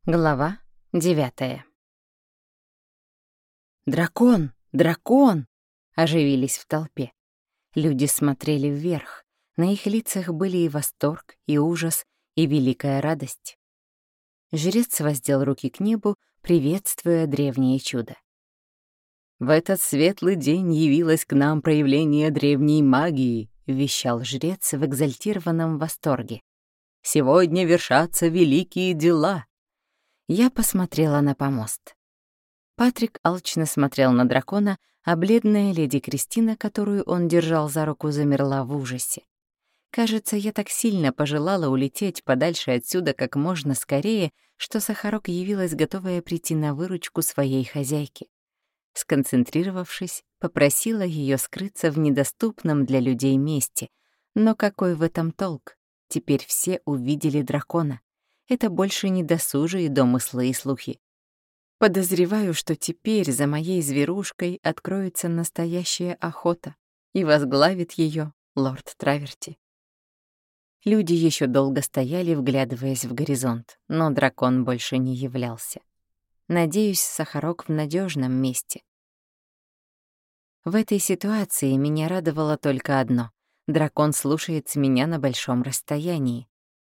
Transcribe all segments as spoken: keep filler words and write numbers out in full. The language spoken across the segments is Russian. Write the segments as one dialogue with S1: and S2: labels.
S1: Глава девятая. «Дракон! Дракон!» — оживились в толпе. Люди смотрели вверх. На их лицах были и восторг, и ужас, и великая радость. Жрец воздел руки к небу, приветствуя древнее чудо. «В этот светлый день явилось к нам проявление древней магии», — вещал жрец в экзальтированном восторге. «Сегодня вершатся великие дела». Я посмотрела на помост. Патрик алчно смотрел на дракона, а бледная леди Кристина, которую он держал за руку, замерла в ужасе. Кажется, я так сильно пожелала улететь подальше отсюда как можно скорее, что Сахарок явилась, готовая прийти на выручку своей хозяйке. Сконцентрировавшись, попросила ее скрыться в недоступном для людей месте. Но какой в этом толк? Теперь все увидели дракона. Это больше не досужие домыслы и слухи. Подозреваю, что теперь за моей зверушкой откроется настоящая охота, и возглавит ее лорд Траверти. Люди еще долго стояли, вглядываясь в горизонт, но дракон больше не являлся. Надеюсь, Сахарок в надежном месте. В этой ситуации меня радовало только одно — дракон слушается меня на большом расстоянии.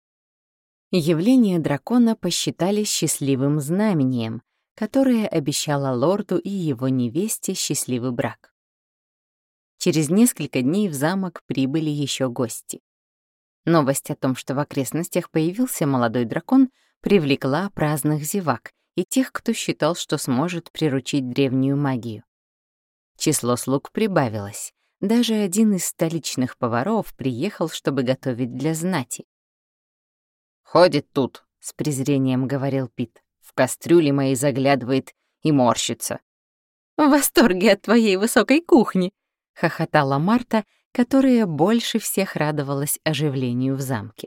S1: Явление дракона посчитали счастливым знамением, которое обещало лорду и его невесте счастливый брак. Через несколько дней в замок прибыли еще гости. Новость о том, что в окрестностях появился молодой дракон, привлекла праздных зевак и тех, кто считал, что сможет приручить древнюю магию. Число слуг прибавилось. Даже один из столичных поваров приехал, чтобы готовить для знати. «Ходит тут», — с презрением говорил Пит. «В кастрюле моей заглядывает и морщится». «В восторге от твоей высокой кухни», — хохотала Марта, которая больше всех радовалась оживлению в замке.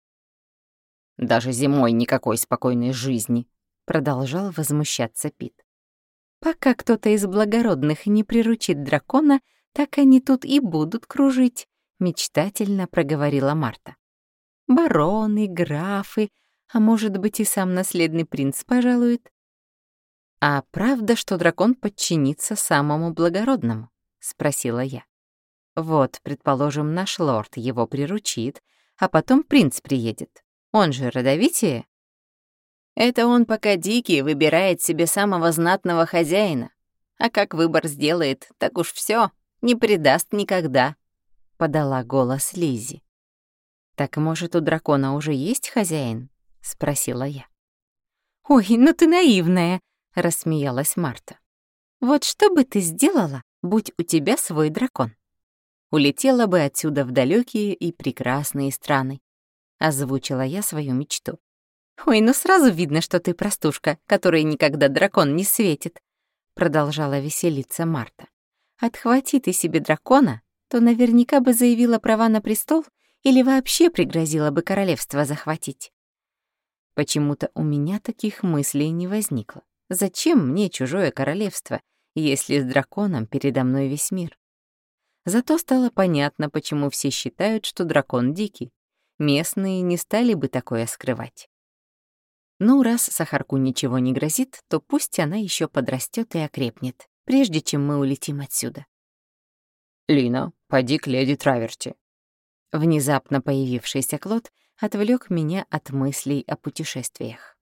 S1: «Даже зимой никакой спокойной жизни», — продолжал возмущаться Пит. «Пока кто-то из благородных не приручит дракона, так они тут и будут кружить», — мечтательно проговорила Марта. «Бароны, графы, а может быть и сам наследный принц пожалует». «А правда, что дракон подчинится самому благородному?» — спросила я. «Вот, предположим, наш лорд его приручит, а потом принц приедет. Он же родовитее?» «Это он пока дикий выбирает себе самого знатного хозяина. А как выбор сделает, так уж все, не предаст никогда», — подала голос Лиззи. «Так, может, у дракона уже есть хозяин?» — спросила я. «Ой, ну ты наивная!» — рассмеялась Марта. «Вот что бы ты сделала, будь у тебя свой дракон? Улетела бы отсюда в далекие и прекрасные страны», — озвучила я свою мечту. «Ой, ну сразу видно, что ты простушка, которой никогда дракон не светит», — продолжала веселиться Марта. «Отхвати ты себе дракона, то наверняка бы заявила права на престол или вообще пригрозила бы королевство захватить». Почему-то у меня таких мыслей не возникло. Зачем мне чужое королевство, если с драконом передо мной весь мир? Зато стало понятно, почему все считают, что дракон дикий. Местные не стали бы такое скрывать. Ну, раз Сахарку ничего не грозит, то пусть она еще подрастет и окрепнет, прежде чем мы улетим отсюда. «Лина, поди к леди Траверти». Внезапно появившийся Клод отвлек меня от мыслей о путешествиях.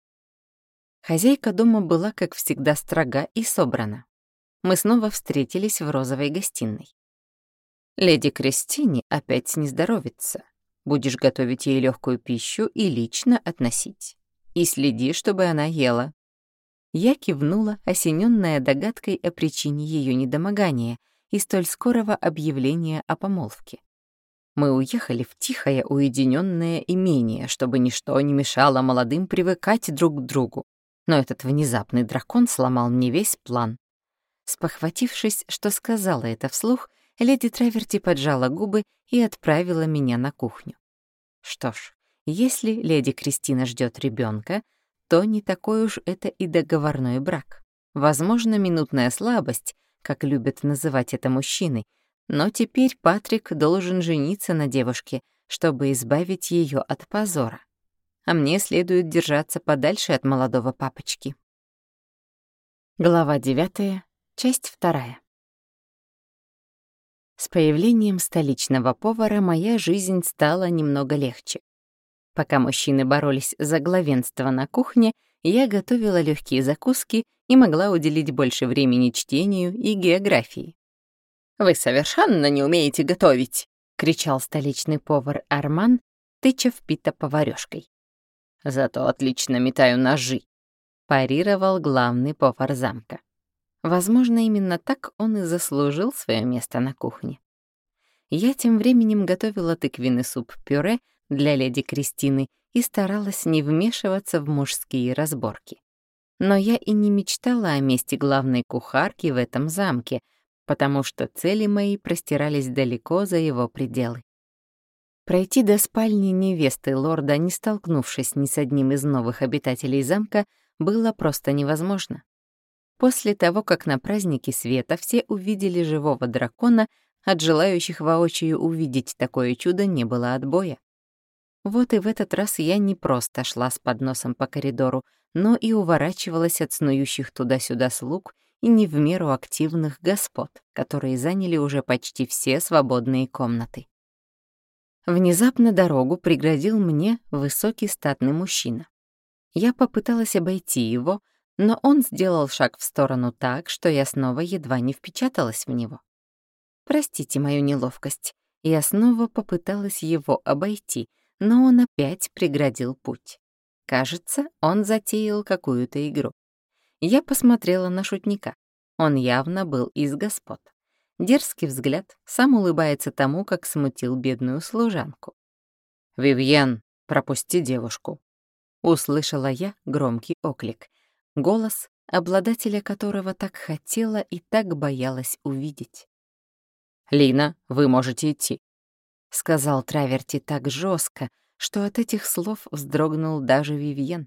S1: Хозяйка дома была, как всегда, строга и собрана. Мы снова встретились в розовой гостиной. «Леди Кристине опять не здоровится. Будешь готовить ей легкую пищу и лично относить. И следи, чтобы она ела». Я кивнула, осененная догадкой о причине ее недомогания и столь скорого объявления о помолвке. Мы уехали в тихое, уединенное имение, чтобы ничто не мешало молодым привыкать друг к другу. Но этот внезапный дракон сломал мне весь план. Спохватившись, что сказала это вслух, леди Траверти поджала губы и отправила меня на кухню. Что ж, если леди Кристина ждет ребенка, то не такой уж это и договорной брак. Возможно, минутная слабость, как любят называть это мужчины, но теперь Патрик должен жениться на девушке, чтобы избавить ее от позора. а мне следует держаться подальше от молодого папочки. Глава девятая, часть вторая. С появлением столичного повара моя жизнь стала немного легче. Пока мужчины боролись за главенство на кухне, я готовила легкие закуски и могла уделить больше времени чтению и географии. «Вы совершенно не умеете готовить!» — кричал столичный повар Арман, тыча в Пита поварёшкой. «Зато отлично метаю ножи», — парировал главный повар замка. Возможно, именно так он и заслужил свое место на кухне. Я тем временем готовила тыквенный суп-пюре для леди Кристины и старалась не вмешиваться в мужские разборки. Но я и не мечтала о месте главной кухарки в этом замке, потому что цели мои простирались далеко за его пределы. Пройти до спальни невесты лорда, не столкнувшись ни с одним из новых обитателей замка, было просто невозможно. После того, как на празднике света все увидели живого дракона, от желающих воочию увидеть такое чудо не было отбоя. Вот и в этот раз я не просто шла с подносом по коридору, но и уворачивалась от снующих туда-сюда слуг и не в меру активных господ, которые заняли уже почти все свободные комнаты. Внезапно дорогу преградил мне высокий статный мужчина. Я попыталась обойти его, но он сделал шаг в сторону так, что я снова едва не впечаталась в него. Простите мою неловкость, я снова попыталась его обойти, но он опять преградил путь. Кажется, он затеял какую-то игру. Я посмотрела на шутника. Он явно был из господ. Дерзкий взгляд, сам улыбается тому, как смутил бедную служанку. «Вивьен, пропусти девушку», — услышала я громкий оклик. Голос, обладателя которого так хотела и так боялась увидеть. «Лина, вы можете идти», — сказал Траверти так жестко, что от этих слов вздрогнул даже Вивьен.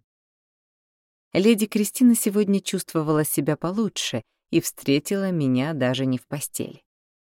S1: Леди Кристина сегодня чувствовала себя получше и встретила меня даже не в постели.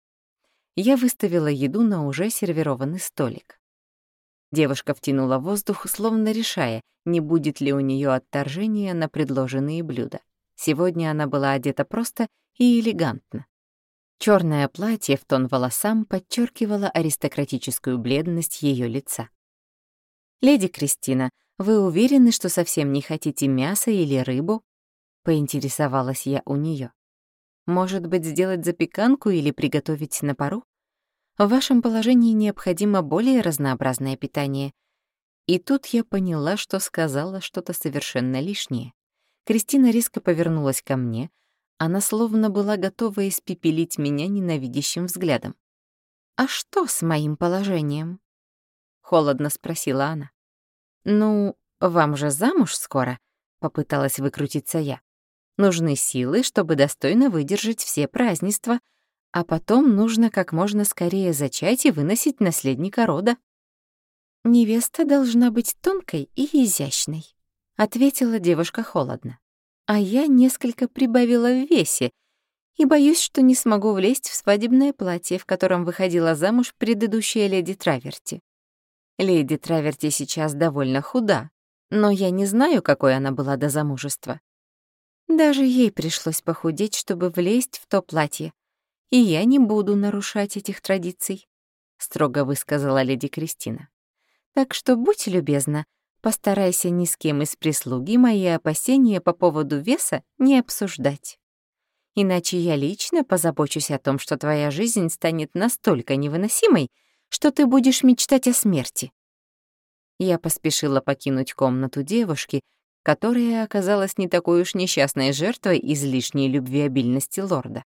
S1: Я выставила еду на уже сервированный столик. Девушка втянула воздух, словно решая, не будет ли у нее отторжения на предложенные блюда. Сегодня она была одета просто и элегантно. Черное платье в тон волосам подчеркивало аристократическую бледность ее лица. «Леди Кристина, вы уверены, что совсем не хотите мяса или рыбу?» — поинтересовалась я у нее. «Может быть, сделать запеканку или приготовить на пару? В вашем положении необходимо более разнообразное питание». И тут я поняла, что сказала что-то совершенно лишнее. Кристина резко повернулась ко мне. Она словно была готова испепелить меня ненавидящим взглядом. «А что с моим положением?» — холодно спросила она. «Ну, вам же замуж скоро», — попыталась выкрутиться я. «Нужны силы, чтобы достойно выдержать все празднества, а потом нужно как можно скорее зачать и выносить наследника рода». «Невеста должна быть тонкой и изящной», — ответила девушка холодно. «А я несколько прибавила в весе и боюсь, что не смогу влезть в свадебное платье, в котором выходила замуж предыдущая леди Траверти. Леди Траверти сейчас довольно худа, но я не знаю, какой она была до замужества. Даже ей пришлось похудеть, чтобы влезть в то платье, и я не буду нарушать этих традиций», — строго высказала леди Кристина. «Так что будь любезна, постарайся ни с кем из прислуги мои опасения по поводу веса не обсуждать. Иначе я лично позабочусь о том, что твоя жизнь станет настолько невыносимой, что ты будешь мечтать о смерти». Я поспешила покинуть комнату девушки, которая оказалась не такой уж несчастной жертвой излишней любвеобильности лорда.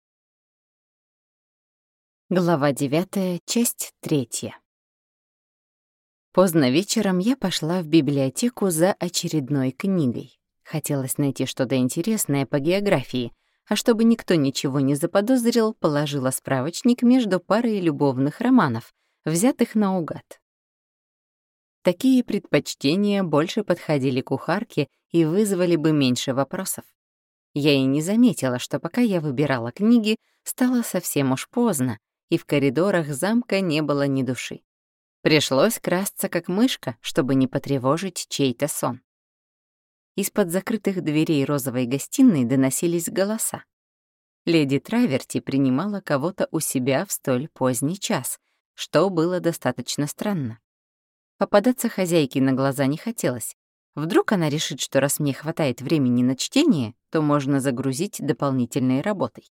S1: Глава девятая, часть третья. Поздно вечером я пошла в библиотеку за очередной книгой. Хотелось найти что-то интересное по географии, а чтобы никто ничего не заподозрил, положила справочник между парой любовных романов, взятых наугад. Такие предпочтения больше подходили кухарке и вызвали бы меньше вопросов. Я и не заметила, что пока я выбирала книги, стало совсем уж поздно, и в коридорах замка не было ни души. Пришлось красться как мышка, чтобы не потревожить чей-то сон. Из-под закрытых дверей розовой гостиной доносились голоса. Леди Траверти принимала кого-то у себя в столь поздний час, что было достаточно странно. Попадаться хозяйке на глаза не хотелось. Вдруг она решит, что раз мне хватает времени на чтение, то можно загрузить дополнительной работой.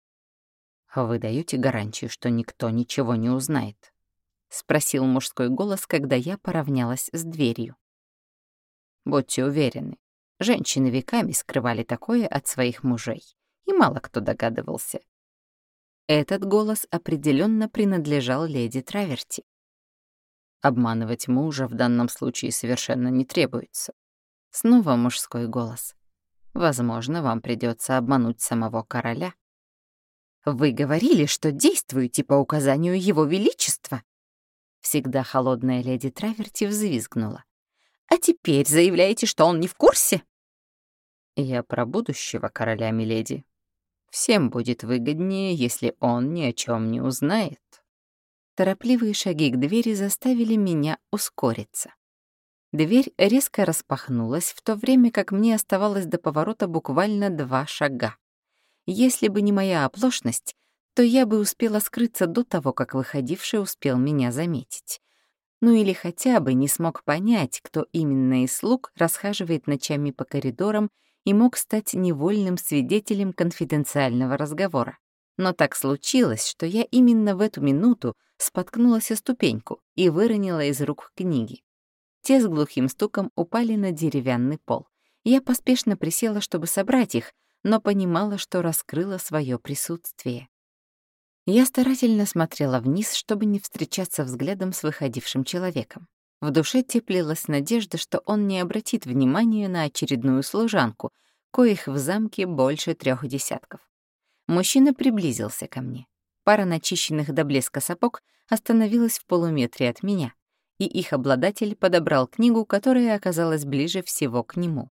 S1: «Вы даёте гарантию, что никто ничего не узнает?» — спросил мужской голос, когда я поравнялась с дверью. «Будьте уверены, женщины веками скрывали такое от своих мужей, и мало кто догадывался». Этот голос определенно принадлежал леди Траверти. Обманывать мужа в данном случае совершенно не требуется. Снова мужской голос. Возможно, вам придется обмануть самого короля. «Вы говорили, что действуете по указанию Его Величества!» Всегда холодная леди Траверти взвизгнула. «А теперь заявляете, что он не в курсе?» «Я про будущего короля, миледи. Всем будет выгоднее, если он ни о чем не узнает». Торопливые шаги к двери заставили меня ускориться. Дверь резко распахнулась, в то время как мне оставалось до поворота буквально два шага. Если бы не моя оплошность, то я бы успела скрыться до того, как выходивший успел меня заметить. Ну или хотя бы не смог понять, кто именно из слуг расхаживает ночами по коридорам и мог стать невольным свидетелем конфиденциального разговора. Но так случилось, что я именно в эту минуту споткнулась о ступеньку и выронила из рук книги. Те с глухим стуком упали на деревянный пол. Я поспешно присела, чтобы собрать их, но понимала, что раскрыла свое присутствие. Я старательно смотрела вниз, чтобы не встречаться взглядом с выходившим человеком. В душе теплилась надежда, что он не обратит внимания на очередную служанку, коих в замке больше трех десятков. Мужчина приблизился ко мне. Пара начищенных до блеска сапог остановилась в полуметре от меня, и их обладатель подобрал книгу, которая оказалась ближе всего к нему.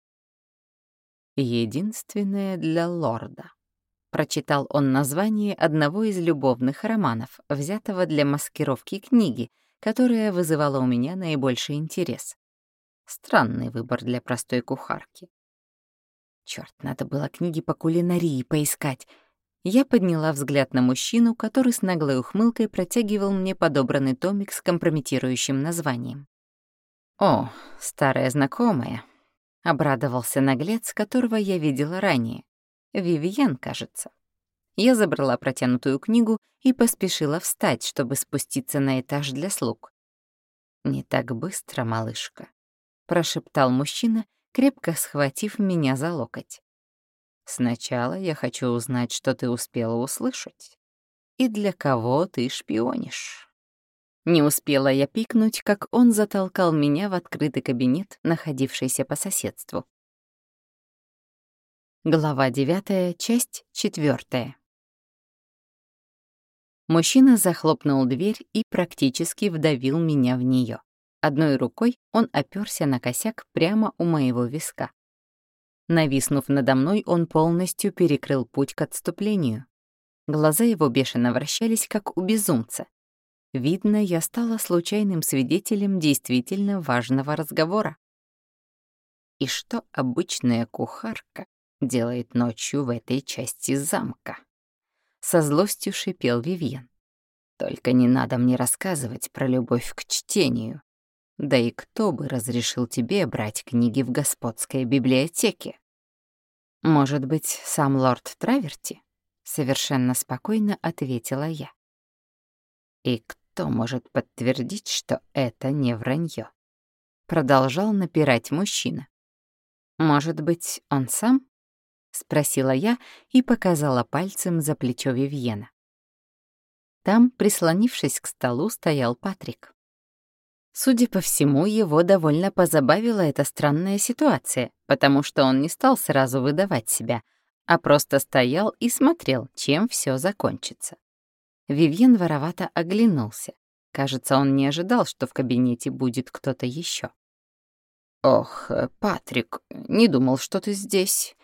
S1: «Единственное для лорда», — прочитал он название одного из любовных романов, взятого для маскировки книги, которая вызывала у меня наибольший интерес. Странный выбор для простой кухарки. Чёрт, надо было книги по кулинарии поискать. Я подняла взгляд на мужчину, который с наглой ухмылкой протягивал мне подобранный томик с компрометирующим названием. «О, старая знакомая», — обрадовался наглец, которого я видела ранее. Вивьен, кажется. Я забрала протянутую книгу и поспешила встать, чтобы спуститься на этаж для слуг. «Не так быстро, малышка», — прошептал мужчина, крепко схватив меня за локоть. «Сначала я хочу узнать, что ты успела услышать и для кого ты шпионишь». Не успела я пикнуть, как он затолкал меня в открытый кабинет, находившийся по соседству. Глава девятая, часть четвёртая. Мужчина захлопнул дверь и практически вдавил меня в неё. Одной рукой он опёрся на косяк прямо у моего виска. Нависнув надо мной, он полностью перекрыл путь к отступлению. Глаза его бешено вращались, как у безумца. Видно, я стала случайным свидетелем действительно важного разговора. И что обычная кухарка делает ночью в этой части замка? Со злостью шипел Вивьен. Только не надо мне рассказывать про любовь к чтению. Да и кто бы разрешил тебе брать книги в господской библиотеке? Может быть, сам лорд Траверти? Совершенно спокойно ответила я. И кто может подтвердить, что это не вранье? Продолжал напирать мужчина. Может быть, он сам? Спросила я и показала пальцем за плечо Вивьена. Там, прислонившись к столу, стоял Патрик. Судя по всему, его довольно позабавила эта странная ситуация, потому что он не стал сразу выдавать себя, а просто стоял и смотрел, чем все закончится. Вивьен воровато оглянулся. Кажется, он не ожидал, что в кабинете будет кто-то еще. «Ох, Патрик, не думал, что ты здесь».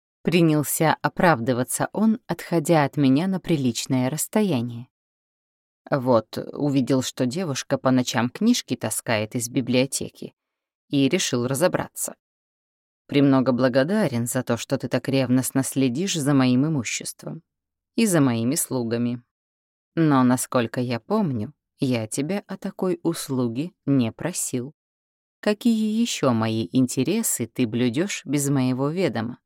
S1: Принялся оправдываться он, отходя от меня на приличное расстояние. Вот, увидел, что девушка по ночам книжки таскает из библиотеки, и решил разобраться. Премного благодарен за то, что ты так ревностно следишь за моим имуществом и за моими слугами. Но, насколько я помню, я тебя о такой услуге не просил. Какие еще мои интересы ты блюдешь без моего ведома?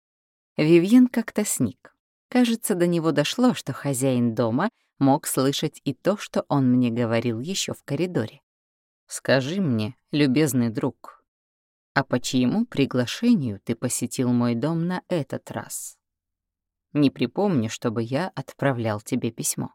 S1: Вивьен как-то сник. Кажется, до него дошло, что хозяин дома мог слышать и то, что он мне говорил еще в коридоре. «Скажи мне, любезный друг, а по чьему приглашению ты посетил мой дом на этот раз? Не припомню, чтобы я отправлял тебе письмо.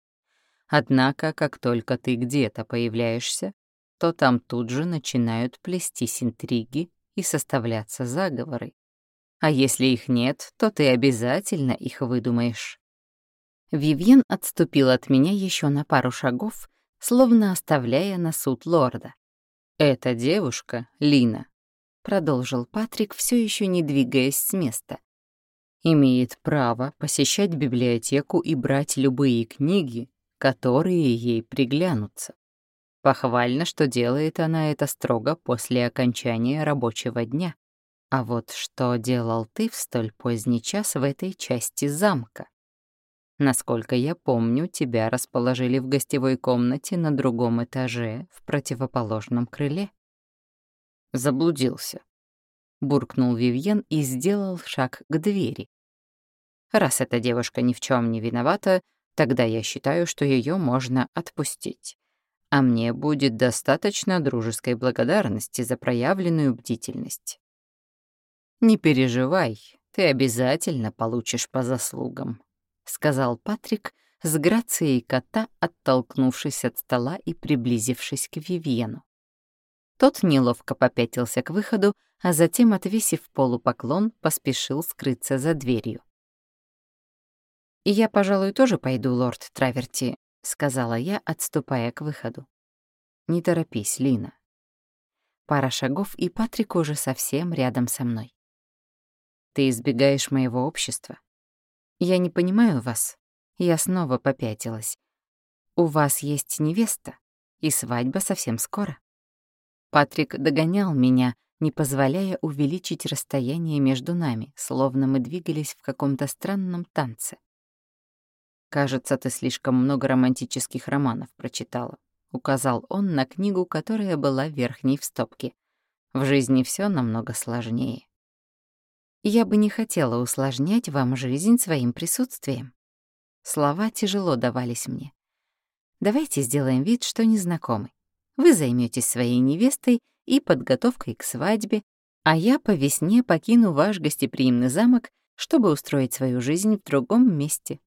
S1: Однако, как только ты где-то появляешься, то там тут же начинают плестись интриги и составляться заговоры. А если их нет, то ты обязательно их выдумаешь». Вивьен отступил от меня еще на пару шагов, словно оставляя на суд лорда. «Эта девушка, Лина», — продолжил Патрик, все еще не двигаясь с места, «имеет право посещать библиотеку и брать любые книги, которые ей приглянутся. Похвально, что делает она это строго после окончания рабочего дня. А вот что делал ты в столь поздний час в этой части замка? Насколько я помню, тебя расположили в гостевой комнате на другом этаже, в противоположном крыле». «Заблудился», — буркнул Вивьен и сделал шаг к двери. «Раз эта девушка ни в чем не виновата, тогда я считаю, что ее можно отпустить. А мне будет достаточно дружеской благодарности за проявленную бдительность. Не переживай, ты обязательно получишь по заслугам», — сказал Патрик с грацией кота, оттолкнувшись от стола и приблизившись к Вивьену. Тот неловко попятился к выходу, а затем, отвесив полупоклон, поспешил скрыться за дверью. «И я, пожалуй, тоже пойду, лорд Траверти», — сказала я, отступая к выходу. «Не торопись, Лина». Пара шагов, и Патрик уже совсем рядом со мной. «Ты избегаешь моего общества?» «Я не понимаю вас». Я снова попятилась. «У вас есть невеста, и свадьба совсем скоро». Патрик догонял меня, не позволяя увеличить расстояние между нами, словно мы двигались в каком-то странном танце. «Кажется, ты слишком много романтических романов прочитала», — указал он на книгу, которая была верхней в стопке. «В жизни все намного сложнее». «Я бы не хотела усложнять вам жизнь своим присутствием». Слова тяжело давались мне. «Давайте сделаем вид, что не знакомы. Вы займётесь своей невестой и подготовкой к свадьбе, а я по весне покину ваш гостеприимный замок, чтобы устроить свою жизнь в другом месте.